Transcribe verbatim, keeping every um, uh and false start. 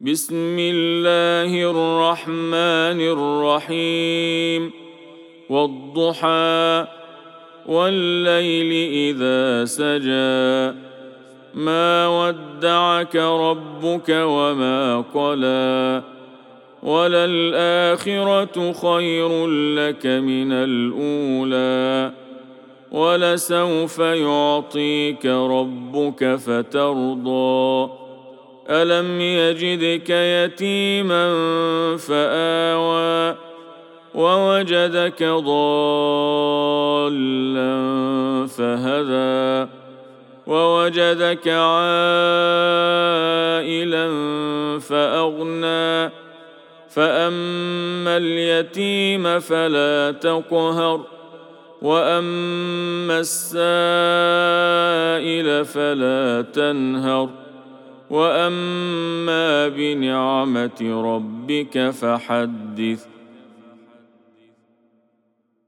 بسم الله الرحمن الرحيم والضحى والليل إذا سجى ما ودعك ربك وما قلى وللآخرة خير لك من الأولى ولسوف يعطيك ربك فترضى ألم يجدك يتيما فآوى ووجدك ضالا فهدى ووجدك عائلا فأغنى فأما اليتيم فلا تقهر وأما السائل فلا تنهر وأما بنعمة ربك فحدث